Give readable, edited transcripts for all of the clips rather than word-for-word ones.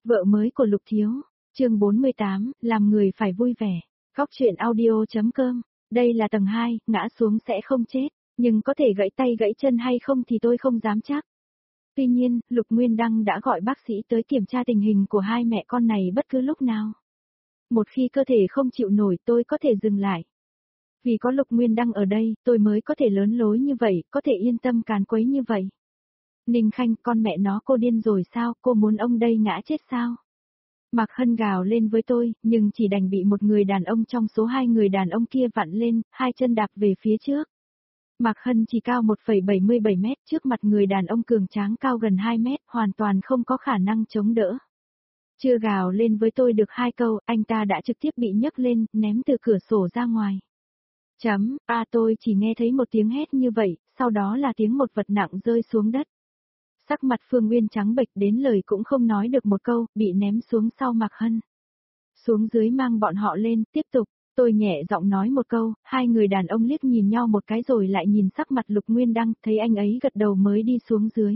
Vợ mới của Lục Thiếu, chương 48, làm người phải vui vẻ. Góc truyện audio.com, đây là tầng 2, ngã xuống sẽ không chết, nhưng có thể gãy tay gãy chân hay không thì tôi không dám chắc. Tuy nhiên, Lục Nguyên Đăng đã gọi bác sĩ tới kiểm tra tình hình của hai mẹ con này bất cứ lúc nào. Một khi cơ thể không chịu nổi tôi có thể dừng lại. Vì có Lục Nguyên Đăng ở đây, tôi mới có thể lớn lối như vậy, có thể yên tâm càn quấy như vậy. Ninh Khanh, con mẹ nó cô điên rồi sao, cô muốn ông đây ngã chết sao? Mạc Hân gào lên với tôi, nhưng chỉ đành bị một người đàn ông trong số hai người đàn ông kia vặn lên, hai chân đạp về phía trước. Mạc Hân chỉ cao 1,77 mét, trước mặt người đàn ông cường tráng cao gần 2 mét, hoàn toàn không có khả năng chống đỡ. Chưa gào lên với tôi được hai câu, anh ta đã trực tiếp bị nhấc lên, ném từ cửa sổ ra ngoài. Tôi chỉ nghe thấy một tiếng hét như vậy, sau đó là tiếng một vật nặng rơi xuống đất. Sắc mặt Phương Nguyên trắng bệch đến lời cũng không nói được một câu, bị ném xuống sau Mạc Hân. Xuống dưới mang bọn họ lên, tiếp tục, tôi nhẹ giọng nói một câu, hai người đàn ông liếc nhìn nhau một cái rồi lại nhìn sắc mặt Lục Nguyên Đăng, thấy anh ấy gật đầu mới đi xuống dưới.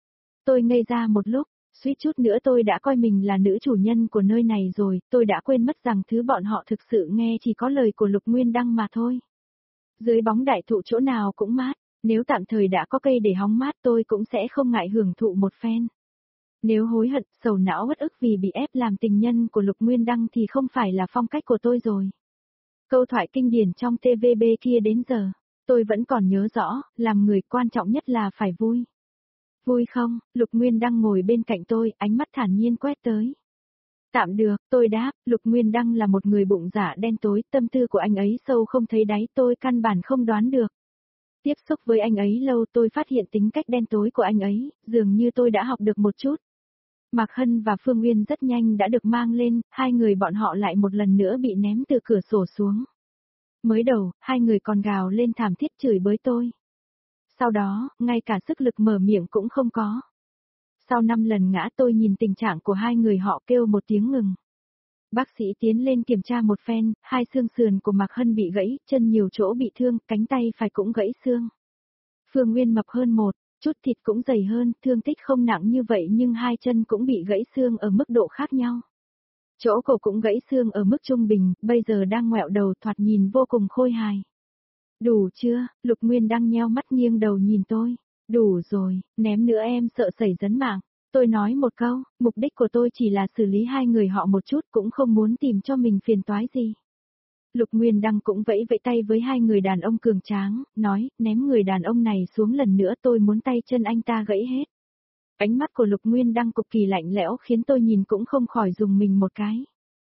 Tôi ngây ra một lúc, suýt chút nữa tôi đã coi mình là nữ chủ nhân của nơi này rồi, tôi đã quên mất rằng thứ bọn họ thực sự nghe chỉ có lời của Lục Nguyên Đăng mà thôi. Dưới bóng đại thụ chỗ nào cũng mát. Nếu tạm thời đã có cây để hóng mát tôi cũng sẽ không ngại hưởng thụ một phen. Nếu hối hận, sầu não uất ức vì bị ép làm tình nhân của Lục Nguyên Đăng thì không phải là phong cách của tôi rồi. Câu thoại kinh điển trong TVB kia đến giờ, tôi vẫn còn nhớ rõ, làm người quan trọng nhất là phải vui. Vui không? Lục Nguyên Đăng ngồi bên cạnh tôi, ánh mắt thản nhiên quét tới. Tạm được, tôi đáp, Lục Nguyên Đăng là một người bụng dạ đen tối, tâm tư của anh ấy sâu không thấy đáy, tôi căn bản không đoán được. Tiếp xúc với anh ấy lâu tôi phát hiện tính cách đen tối của anh ấy, dường như tôi đã học được một chút. Mạc Hân và Phương Nguyên rất nhanh đã được mang lên, hai người bọn họ lại một lần nữa bị ném từ cửa sổ xuống. Mới đầu, hai người còn gào lên thảm thiết chửi bới tôi. Sau đó, ngay cả sức lực mở miệng cũng không có. Sau 5 lần ngã tôi nhìn tình trạng của hai người họ kêu một tiếng ngừng. Bác sĩ tiến lên kiểm tra một phen, hai xương sườn của Mạc Hân bị gãy, chân nhiều chỗ bị thương, cánh tay phải cũng gãy xương. Phương Nguyên mập hơn một, chút thịt cũng dày hơn, thương tích không nặng như vậy nhưng hai chân cũng bị gãy xương ở mức độ khác nhau. Chỗ cổ cũng gãy xương ở mức trung bình, bây giờ đang ngoẹo đầu thoạt nhìn vô cùng khôi hài. Đủ chưa? Lục Nguyên đang nheo mắt nghiêng đầu nhìn tôi. Đủ rồi, ném nữa em sợ xảy dấn mạng. Tôi nói một câu, mục đích của tôi chỉ là xử lý hai người họ một chút cũng không muốn tìm cho mình phiền toái gì. Lục Nguyên Đăng cũng vẫy vẫy tay với hai người đàn ông cường tráng, nói, ném người đàn ông này xuống lần nữa tôi muốn tay chân anh ta gãy hết. Ánh mắt của Lục Nguyên Đăng cực kỳ lạnh lẽo khiến tôi nhìn cũng không khỏi dùng mình một cái.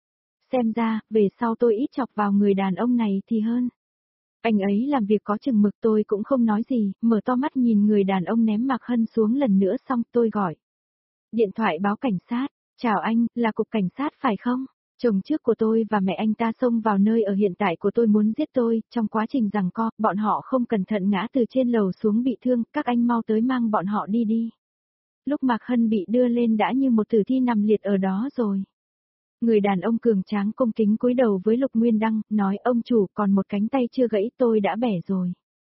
Xem ra, về sau tôi ít chọc vào người đàn ông này thì hơn. Anh ấy làm việc có chừng mực tôi cũng không nói gì, mở to mắt nhìn người đàn ông ném Mạc Hân xuống lần nữa xong tôi gọi. Điện thoại báo cảnh sát, chào anh, là cục cảnh sát phải không? Chồng trước của tôi và mẹ anh ta xông vào nơi ở hiện tại của tôi muốn giết tôi, trong quá trình giằng co, bọn họ không cẩn thận ngã từ trên lầu xuống bị thương, các anh mau tới mang bọn họ đi đi. Lúc Mạc Hân bị đưa lên đã như một tử thi nằm liệt ở đó rồi. Người đàn ông cường tráng cung kính cúi đầu với Lục Nguyên Đăng, nói ông chủ còn một cánh tay chưa gãy tôi đã bẻ rồi.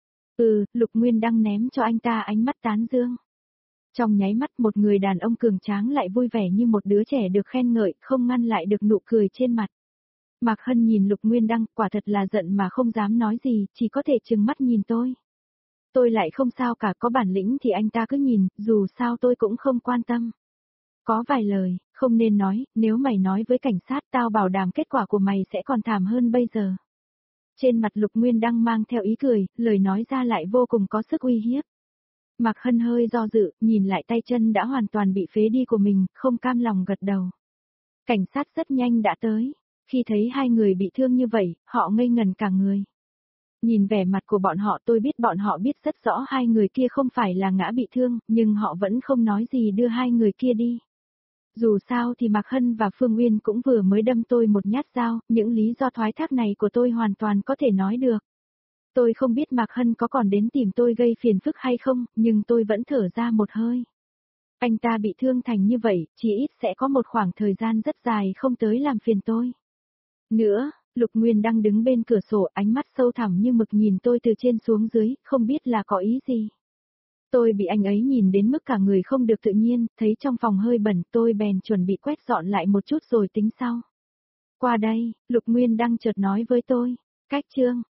Lục Nguyên Đăng ném cho anh ta ánh mắt tán dương. Trong nháy mắt một người đàn ông cường tráng lại vui vẻ như một đứa trẻ được khen ngợi, không ngăn lại được nụ cười trên mặt. Mạc Hân nhìn Lục Nguyên Đăng, quả thật là giận mà không dám nói gì, chỉ có thể trừng mắt nhìn tôi. Tôi lại không sao cả, có bản lĩnh thì anh ta cứ nhìn, dù sao tôi cũng không quan tâm. Có vài lời, không nên nói, nếu mày nói với cảnh sát tao bảo đảm kết quả của mày sẽ còn thảm hơn bây giờ. Trên mặt Lục Nguyên Đăng mang theo ý cười, lời nói ra lại vô cùng có sức uy hiếp. Mạc Hân hơi do dự, nhìn lại tay chân đã hoàn toàn bị phế đi của mình, không cam lòng gật đầu. Cảnh sát rất nhanh đã tới. Khi thấy hai người bị thương như vậy, họ ngây ngần cả người. Nhìn vẻ mặt của bọn họ tôi biết bọn họ biết rất rõ hai người kia không phải là ngã bị thương, nhưng họ vẫn không nói gì đưa hai người kia đi. Dù sao thì Mạc Hân và Phương Uyên cũng vừa mới đâm tôi một nhát dao, những lý do thoái thác này của tôi hoàn toàn có thể nói được. Tôi không biết Mạc Hân có còn đến tìm tôi gây phiền phức hay không, nhưng tôi vẫn thở ra một hơi. Anh ta bị thương thành như vậy, chỉ ít sẽ có một khoảng thời gian rất dài không tới làm phiền tôi. Nữa, Lục Nguyên đang đứng bên cửa sổ ánh mắt sâu thẳm như mực nhìn tôi từ trên xuống dưới, không biết là có ý gì. Tôi bị anh ấy nhìn đến mức cả người không được tự nhiên, thấy trong phòng hơi bẩn, tôi bèn chuẩn bị quét dọn lại một chút rồi tính sau. Qua đây, Lục Nguyên Đăng chợt nói với tôi, cách Trương,